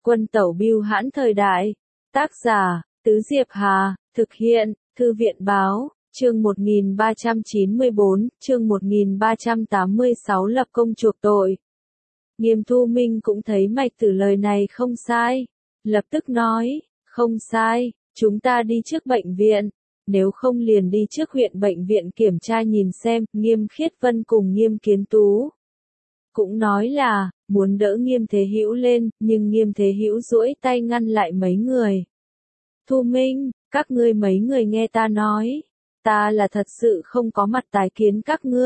Quân tẩu bưu hãn thời đại. Tác giả, Tứ Diệp Hà, thực hiện, Thư viện báo, chương 1394, chương 1386 lập công chuộc tội. Nghiêm Thu Minh cũng thấy Mạch Tử lời này không sai. Lập tức nói, không sai, chúng ta đi trước bệnh viện. Nếu không liền đi trước huyện bệnh viện kiểm tra nhìn xem. Nghiêm Khiết Vân cùng Nghiêm Kiến Tú cũng nói là muốn đỡ Nghiêm Thế Hữu lên, nhưng Nghiêm Thế Hữu duỗi tay ngăn lại mấy người. Thu Minh, các ngươi mấy người nghe ta nói, ta là thật sự không có mặt tái kiến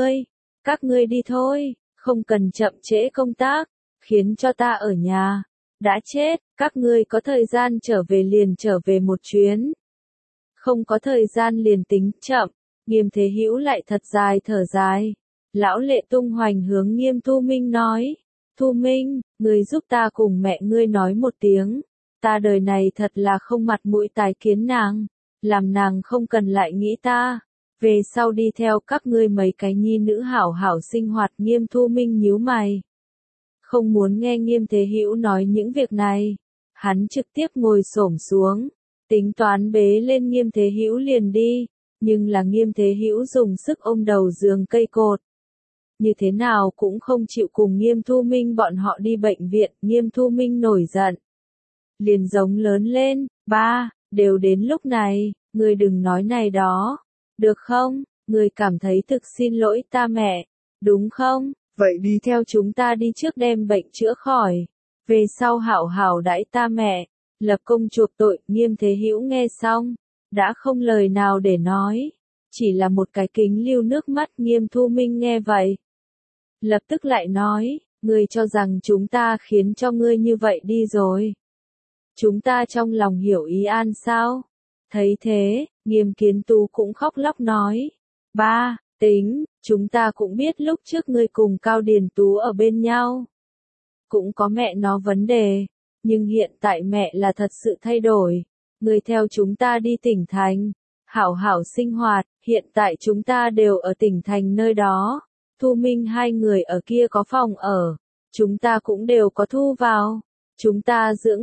các ngươi đi thôi, không cần chậm trễ công tác, khiến cho ta ở nhà đã chết, các ngươi có thời gian trở về liền trở về một chuyến. Không có thời gian liền tính chậm. Nghiêm Thế Hữu lại thật dài thở dài. Lão Lệ tung hoành hướng Nghiêm Thu Minh nói, Thu Minh, ngươi giúp ta cùng mẹ ngươi nói một tiếng, ta đời này thật là không mặt mũi tái kiến nàng, làm nàng không cần lại nghĩ ta, về sau đi theo các ngươi mấy cái nhi nữ hảo hảo sinh hoạt. Nghiêm Thu Minh nhíu mày, không muốn nghe Nghiêm Thế Hữu nói những việc này, hắn trực tiếp ngồi xổm xuống, tính toán bế lên Nghiêm Thế Hữu liền đi, nhưng là Nghiêm Thế Hữu dùng sức ôm đầu giường cây cột. Như thế nào cũng không chịu cùng Nghiêm Thu Minh bọn họ đi bệnh viện. Nghiêm Thu Minh nổi giận, liền giống lớn lên, ba, đều đến lúc này, ngươi đừng nói này đó, được không, ngươi cảm thấy thực xin lỗi ta mẹ, đúng không, vậy đi theo chúng ta đi trước đem bệnh chữa khỏi, về sau hảo hảo đãi ta mẹ, lập công chuộc tội. Nghiêm Thế Hữu nghe xong, đã không lời nào để nói, chỉ là một cái kính lưu nước mắt. Nghiêm Thu Minh nghe vậy, lập tức lại nói, ngươi cho rằng chúng ta khiến cho ngươi như vậy đi rồi. Chúng ta trong lòng hiểu ý an sao? Thấy thế, Nghiêm Kiến Tú cũng khóc lóc nói, ba, tính, chúng ta cũng biết lúc trước ngươi cùng Cao Điền Tú ở bên nhau. Cũng có mẹ nó vấn đề, nhưng hiện tại mẹ là thật sự thay đổi. Ngươi theo chúng ta đi tỉnh thành, hảo hảo sinh hoạt, hiện tại chúng ta đều ở tỉnh thành nơi đó. Thu Minh hai người ở kia có phòng ở, chúng ta cũng đều có thu vào, chúng ta dưỡng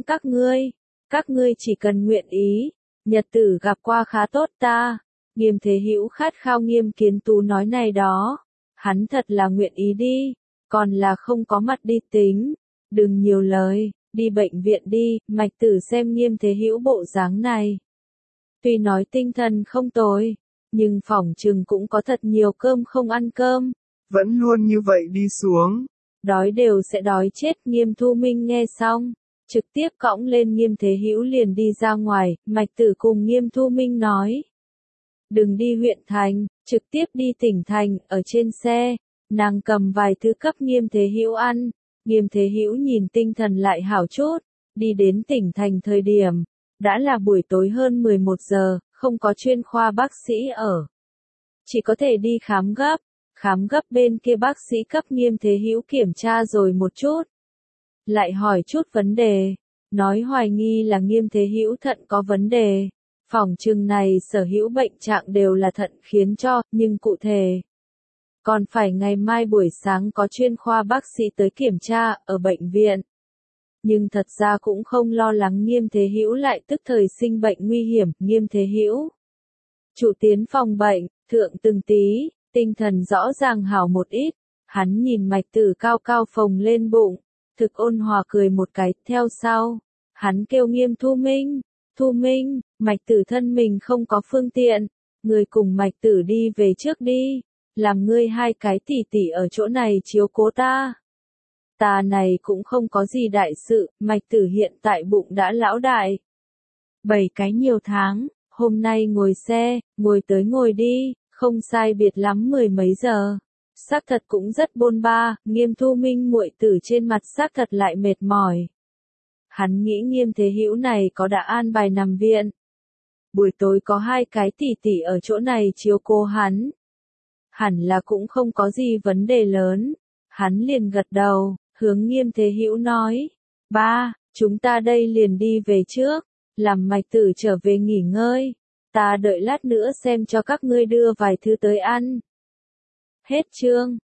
các ngươi chỉ cần nguyện ý, nhật tử gặp qua khá tốt ta. Nghiêm Thế Hữu khát khao Nghiêm Kiến Tú nói này đó, hắn thật là nguyện ý đi, còn là không có mặt đi tính, đừng nhiều lời, đi bệnh viện đi. Mạch Tử xem Nghiêm Thế Hữu bộ dáng này, tuy nói tinh thần không tồi, nhưng phỏng chừng cũng có thật nhiều cơm không ăn cơm. Vẫn luôn như vậy đi xuống, đói đều sẽ đói chết. Nghiêm Thu Minh nghe xong, trực tiếp cõng lên Nghiêm Thế Hữu liền đi ra ngoài. Mạch Tử cùng Nghiêm Thu Minh nói, đừng đi huyện thành, trực tiếp đi tỉnh thành. Ở trên xe, nàng cầm vài thứ cấp Nghiêm Thế Hữu ăn. Nghiêm Thế Hữu nhìn tinh thần lại hảo chút, đi đến tỉnh thành thời điểm, đã là buổi tối hơn 11 giờ, không có chuyên khoa bác sĩ ở, chỉ có thể đi khám gấp. Khám gấp bên kia bác sĩ cấp Nghiêm Thế Hữu kiểm tra rồi một chút, lại hỏi chút vấn đề, nói hoài nghi là Nghiêm Thế Hữu thận có vấn đề. Phỏng chừng này sở hữu bệnh trạng đều là thận khiến cho, nhưng cụ thể còn phải ngày mai buổi sáng có chuyên khoa bác sĩ tới kiểm tra ở bệnh viện. Nhưng thật ra cũng không lo lắng Nghiêm Thế Hữu lại tức thời sinh bệnh nguy hiểm. Nghiêm Thế Hữu chủ tiến phòng bệnh, thượng từng tí, tinh thần rõ ràng hảo một ít, hắn nhìn Mạch Tử cao cao phồng lên bụng, thực ôn hòa cười một cái. Theo sau, hắn kêu Nghiêm Thu Minh, Thu Minh, Mạch Tử thân mình không có phương tiện, ngươi cùng Mạch Tử đi về trước đi, làm ngươi hai cái tỷ tỷ ở chỗ này chiếu cố ta. Ta này cũng không có gì đại sự, Mạch Tử hiện tại bụng đã lão đại, 7 cái nhiều tháng, hôm nay ngồi xe, ngồi tới ngồi đi, không sai biệt lắm 10 mấy giờ. Xác thật cũng rất bôn ba. Nghiêm Thu Minh muội tử trên mặt xác thật lại mệt mỏi. Hắn nghĩ Nghiêm Thế Hữu này có đã an bài nằm viện, buổi tối có hai cái tỷ tỷ ở chỗ này chiếu cố hắn, hẳn là cũng không có gì vấn đề lớn. Hắn liền gật đầu, hướng Nghiêm Thế Hữu nói, ba, chúng ta đây liền đi về trước, làm Mạch Tử trở về nghỉ ngơi, ta đợi lát nữa xem cho các ngươi đưa vài thứ tới ăn. Hết chương.